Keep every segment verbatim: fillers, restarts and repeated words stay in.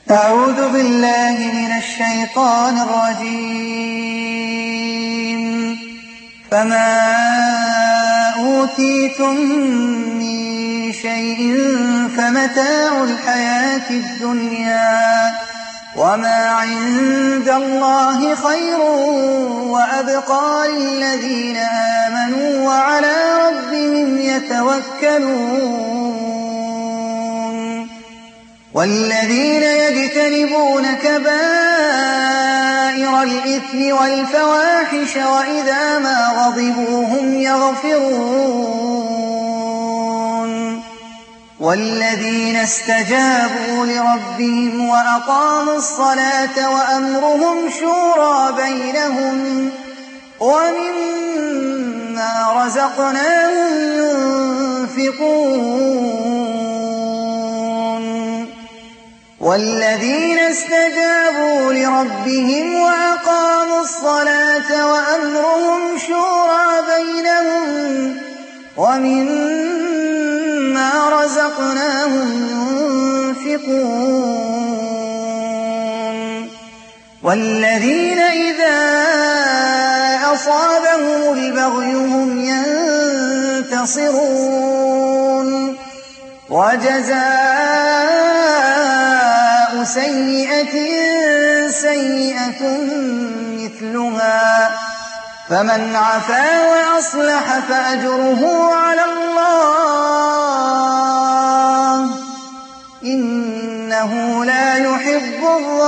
أعوذ بالله من الشيطان الرجيم. فما أوتيتم من شيء فمتاع الحياة الدنيا وما عند الله خير وأبقى للذين آمنوا وعلى ربهم يتوكلون. والذين يجتنبون كبائر الإثم والفواحش وإذا ما غضبوا هم يغفرون. والذين استجابوا لربهم وأقاموا الصلاة وأمرهم شورى بينهم ومما رزقناهم ينفقون. والذين استجابوا لربهم وأقاموا الصلاة وأمرهم شورى بينهم ومما رزقناهم ينفقون. والذين إذا أصابهم البغي هم ينتصرون. وجزاء سيئة سيئة مثلها فمن عفا وأصلح فأجره على الله إنه لا يحب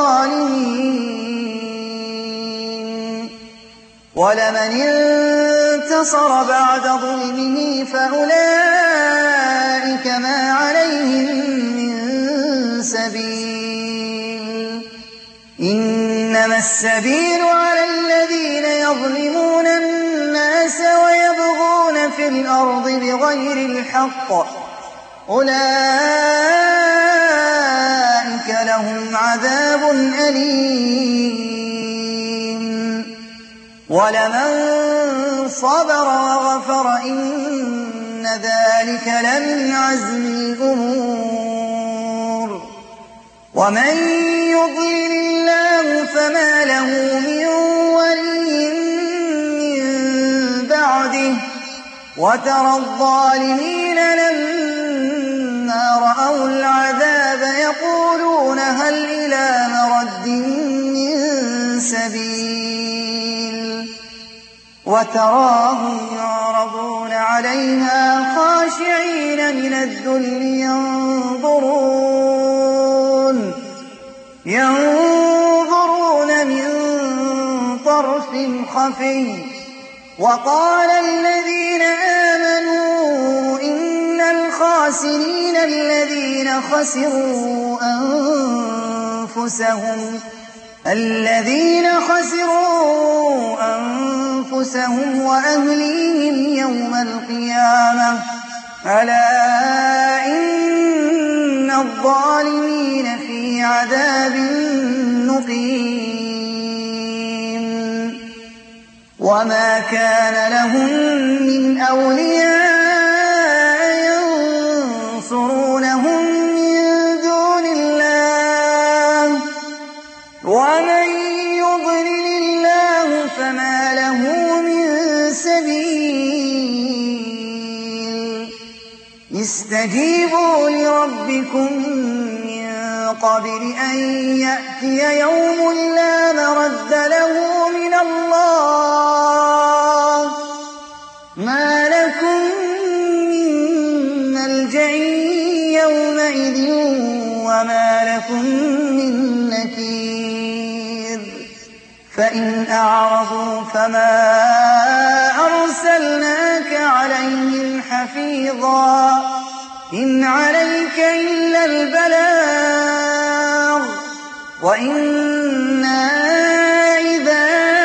الظالمين. ولمن انتصر بعد ظلمه فأولئك ما عليهم من سبيل إنما السبيل على الذين يظلمون الناس ويبغون في الأرض بغير الحق أولئك لهم عذاب أليم. ولمن صبر وغفر إن ذلك لمن عزم الأمور. ومن يضلل الله فما له من ولي من بعده. وترى الظالمين لما رأوا العذاب يقولون هل إلى مرد من سبيل. وتراهم يعرضون عليها خاشعين من الذل ينظرون ينظرون من طرف خفي. وقال الذين آمنوا إن الخاسرين الذين خسروا أنفسهم الذين خسروا أنفسهم وأهليهم يوم القيامة ألا إن الظالمين في عذاب مقيم. وما كان لهم من أولياء ينصرونهم من دون الله ومن يضلل الله فما له من سبيل. استجيبوا لربكم من قبل أن يأتي يوم لا مرد له من الله ما لكم من ملجأ يومئذ وما لكم من نكير. فإن أعرضوا فما أرسلناك عليهم حفيظا إن عليك إلا البلاغ وإنا إذا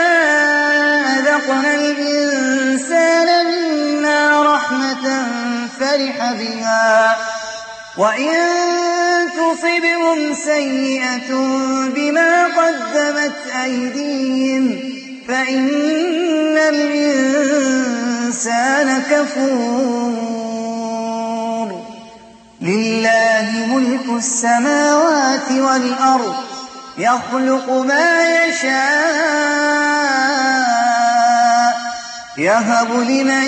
أذقنا الإنسان منا رحمة فرح بها وإن تصبهم سيئة بما قدمت أيديهم فإن الإنسان كفور. لله ملك السماوات والأرض يخلق ما يشاء يهب لمن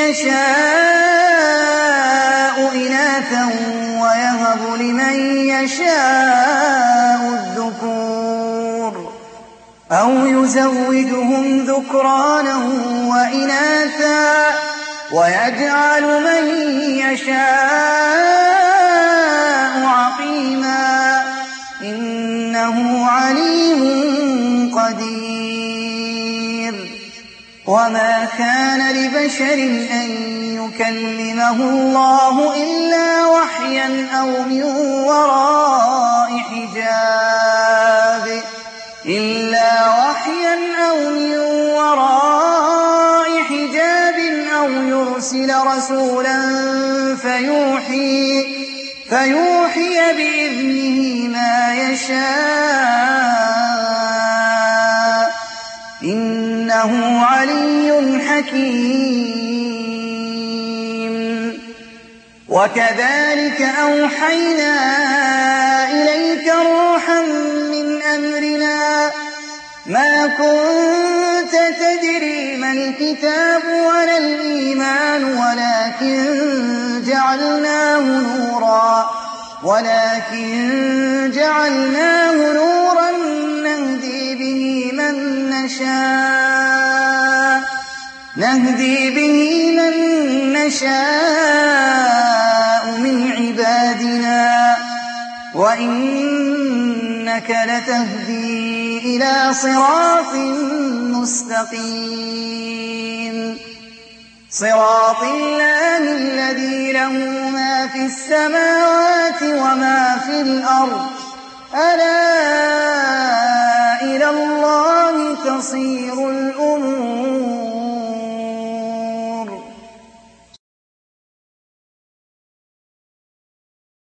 يشاء إناثا ويهب لمن يشاء الذكور أو يزوجهم ذكرانا وإناثا ويجعل من يشاء عقيما إنه عليم قدير وما كان لبشر أن يكلمه الله إلا وحيا أو من وراء حجاب إلا وحيا أو من وراء حجاب أو يرسل رسولا فيوحي فيوحي بإذنه ما يشاء إنه علي حكيم وكذلك أوحينا إليك روحا من أمرنا ما كنت تدري ما الكتاب ولا الإيمان ولكن جعلناه نورا ولكن جعلناه نورا نهدي به من نشاء نهدي به من نشاء من عبادنا وإنك لتهدي إلى صراط مستقيم صراط الله الذي له ما في السماوات وما في الأرض ألا إلى الله تصير الأمور